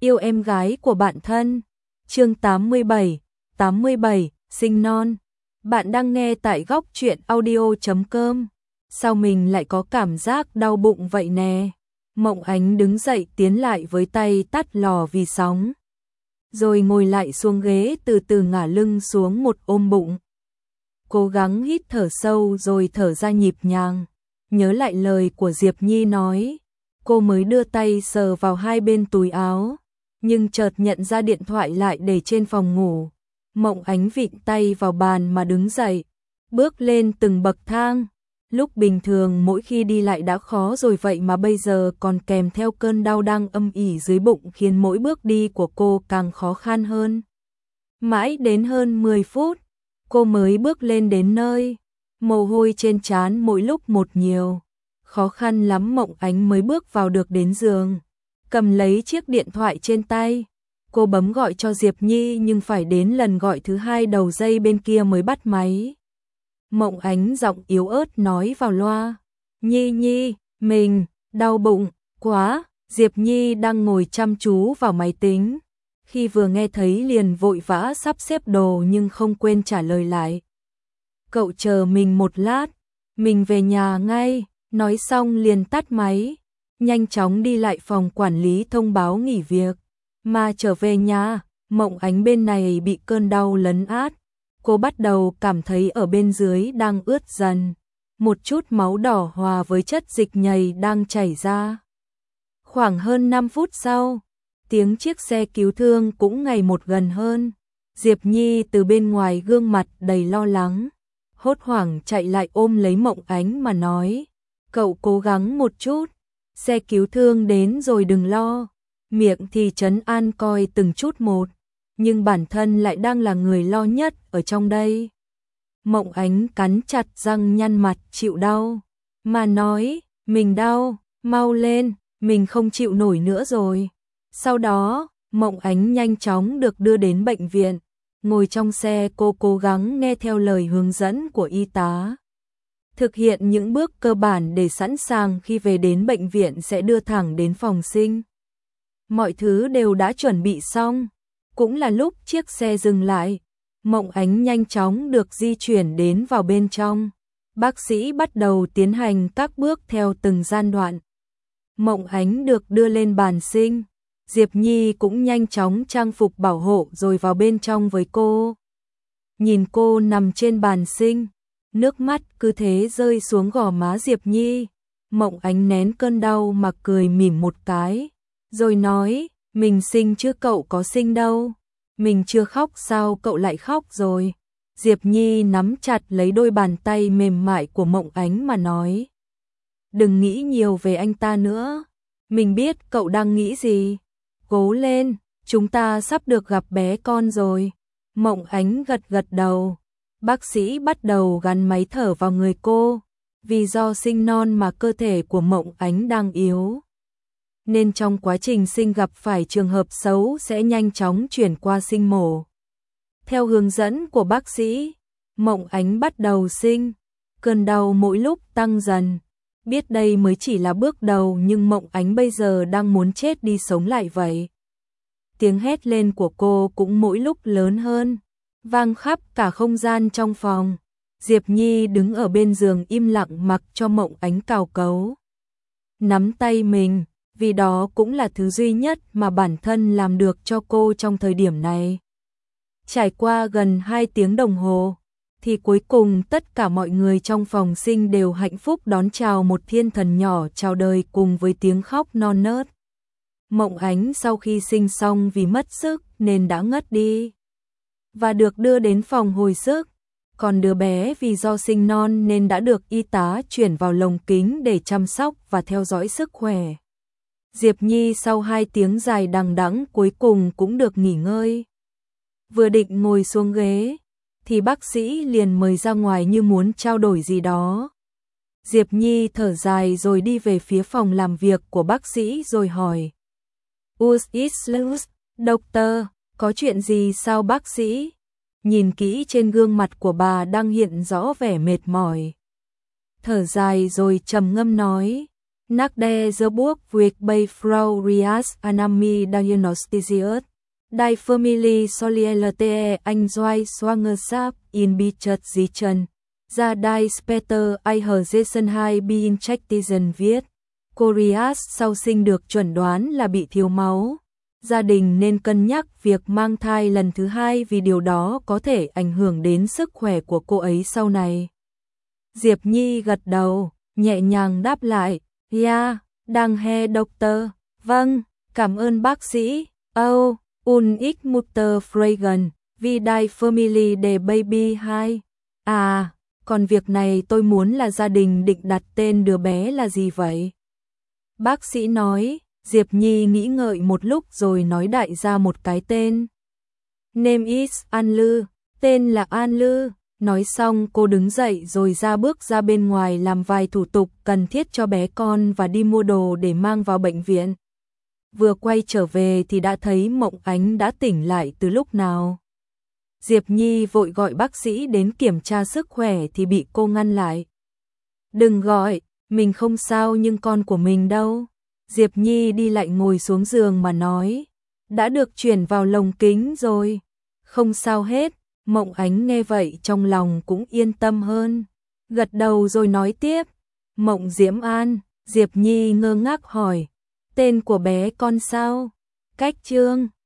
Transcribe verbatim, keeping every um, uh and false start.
yêu em gái của bạn thân. Chương tám mươi bảy, tám mươi bảy, sinh non. Bạn đang nghe tại góc truyện audio chấm com. Sao mình lại có cảm giác đau bụng vậy nè? Mộng Ánh đứng dậy tiến lại với tay tắt lò vi sóng. Rồi ngồi lại xuống ghế từ từ ngả lưng xuống một ôm bụng. Cố gắng hít thở sâu rồi thở ra nhịp nhàng. Nhớ lại lời của Diệp Nhi nói. Cô mới đưa tay sờ vào hai bên túi áo. Nhưng chợt nhận ra điện thoại lại để trên phòng ngủ. Mộng Ánh vịn tay vào bàn mà đứng dậy. Bước lên từng bậc thang. Lúc bình thường mỗi khi đi lại đã khó rồi, vậy mà bây giờ còn kèm theo cơn đau đang âm ỉ dưới bụng khiến mỗi bước đi của cô càng khó khăn hơn. Mãi đến hơn mười phút, cô mới bước lên đến nơi. Mồ hôi trên trán mỗi lúc một nhiều. Khó khăn lắm Mộng Ánh mới bước vào được đến giường. Cầm lấy chiếc điện thoại trên tay. Cô bấm gọi cho Diệp Nhi nhưng phải đến lần gọi thứ hai đầu dây bên kia mới bắt máy. Mộng Ánh giọng yếu ớt nói vào loa. Nhi Nhi, mình, đau bụng, quá. Diệp Nhi đang ngồi chăm chú vào máy tính. Khi vừa nghe thấy liền vội vã sắp xếp đồ nhưng không quên trả lời lại. Cậu chờ mình một lát, mình về nhà ngay. Nói xong liền tắt máy. Nhanh chóng đi lại phòng quản lý thông báo nghỉ việc. Mà trở về nhà, Mộng Ánh bên này bị cơn đau lấn át. Cô bắt đầu cảm thấy ở bên dưới đang ướt dần. Một chút máu đỏ hòa với chất dịch nhầy đang chảy ra. Khoảng hơn năm phút sau, tiếng chiếc xe cứu thương cũng ngày một gần hơn. Diệp Nhi từ bên ngoài gương mặt đầy lo lắng. Hốt hoảng chạy lại ôm lấy Mộng Ánh mà nói. Cậu cố gắng một chút. Xe cứu thương đến rồi đừng lo. Miệng thì trấn an coi từng chút một. Nhưng bản thân lại đang là người lo nhất ở trong đây. Mộng Ánh cắn chặt răng nhăn mặt chịu đau. Mà nói, mình đau, mau lên, mình không chịu nổi nữa rồi. Sau đó, Mộng Ánh nhanh chóng được đưa đến bệnh viện. Ngồi trong xe cô cố gắng nghe theo lời hướng dẫn của y tá. Thực hiện những bước cơ bản để sẵn sàng khi về đến bệnh viện sẽ đưa thẳng đến phòng sinh. Mọi thứ đều đã chuẩn bị xong. Cũng là lúc chiếc xe dừng lại. Mộng Ánh nhanh chóng được di chuyển đến vào bên trong. Bác sĩ bắt đầu tiến hành các bước theo từng giai đoạn. Mộng Ánh được đưa lên bàn sinh. Diệp Nhi cũng nhanh chóng trang phục bảo hộ rồi vào bên trong với cô. Nhìn cô nằm trên bàn sinh. Nước mắt cứ thế rơi xuống gò má Diệp Nhi. Mộng Ánh nén cơn đau mà cười mỉm một cái. Rồi nói, mình sinh chứ cậu có sinh đâu. Mình chưa khóc sao cậu lại khóc rồi. Diệp Nhi nắm chặt lấy đôi bàn tay mềm mại của Mộng Ánh mà nói. Đừng nghĩ nhiều về anh ta nữa. Mình biết cậu đang nghĩ gì. Cố lên, chúng ta sắp được gặp bé con rồi. Mộng Ánh gật gật đầu. Bác sĩ bắt đầu gắn máy thở vào người cô. Vì do sinh non mà cơ thể của Mộng Ánh đang yếu. Nên trong quá trình sinh gặp phải trường hợp xấu sẽ nhanh chóng chuyển qua sinh mổ. Theo hướng dẫn của bác sĩ, Mộng Ánh bắt đầu sinh. Cơn đau mỗi lúc tăng dần. Biết đây mới chỉ là bước đầu nhưng Mộng Ánh bây giờ đang muốn chết đi sống lại vậy. Tiếng hét lên của cô cũng mỗi lúc lớn hơn. Vang khắp cả không gian trong phòng. Diệp Nhi đứng ở bên giường im lặng mặc cho Mộng Ánh cào cấu. Nắm tay mình, vì đó cũng là thứ duy nhất mà bản thân làm được cho cô trong thời điểm này. Trải qua gần hai tiếng đồng hồ, thì cuối cùng tất cả mọi người trong phòng sinh đều hạnh phúc đón chào một thiên thần nhỏ chào đời cùng với tiếng khóc non nớt. Mộng Ánh sau khi sinh xong vì mất sức nên đã ngất đi. Và được đưa đến phòng hồi sức. Còn đứa bé vì do sinh non nên đã được y tá chuyển vào lồng kính để chăm sóc và theo dõi sức khỏe. Diệp Nhi sau hai tiếng dài đằng đẵng cuối cùng cũng được nghỉ ngơi. Vừa định ngồi xuống ghế, thì bác sĩ liền mời ra ngoài như muốn trao đổi gì đó. Diệp Nhi thở dài rồi đi về phía phòng làm việc của bác sĩ rồi hỏi. Us is loose, doctor, có chuyện gì sao bác sĩ? Nhìn kỹ trên gương mặt của bà đang hiện rõ vẻ mệt mỏi. Thở dài rồi trầm ngâm nói. Nach der Geburt wird bei Frau Rias Anami diagnostiziert. Die Familie sollte ein zwei Schwangerschaft in Betracht ra die später ihr Gesenheit beeinträchtigen wird. Cô Rias sau sinh được chuẩn đoán là bị thiếu máu. Gia đình nên cân nhắc việc mang thai lần thứ hai vì điều đó có thể ảnh hưởng đến sức khỏe của cô ấy sau này. Diệp Nhi gật đầu, nhẹ nhàng đáp lại, Ja, danke Doctor. Vâng, cảm ơn bác sĩ. Oh, und ich Mutter fragen, wie die Familie der Baby hai. À, còn việc này tôi muốn là gia đình định đặt tên đứa bé là gì vậy? Bác sĩ nói. Diệp Nhi nghĩ ngợi một lúc rồi nói đại ra một cái tên. Name is An Lư, tên là An Lư. Nói xong cô đứng dậy rồi ra bước ra bên ngoài làm vài thủ tục cần thiết cho bé con và đi mua đồ để mang vào bệnh viện. Vừa quay trở về thì đã thấy Mộng Ánh đã tỉnh lại từ lúc nào. Diệp Nhi vội gọi bác sĩ đến kiểm tra sức khỏe thì bị cô ngăn lại. Đừng gọi, mình không sao nhưng con của mình đâu. Diệp Nhi đi lại ngồi xuống giường mà nói, đã được chuyển vào lồng kính rồi, không sao hết. Mộng Ánh nghe vậy trong lòng cũng yên tâm hơn, gật đầu rồi nói tiếp, Mộng Diễm An. Diệp Nhi ngơ ngác hỏi, tên của bé con sao? Cách Trương.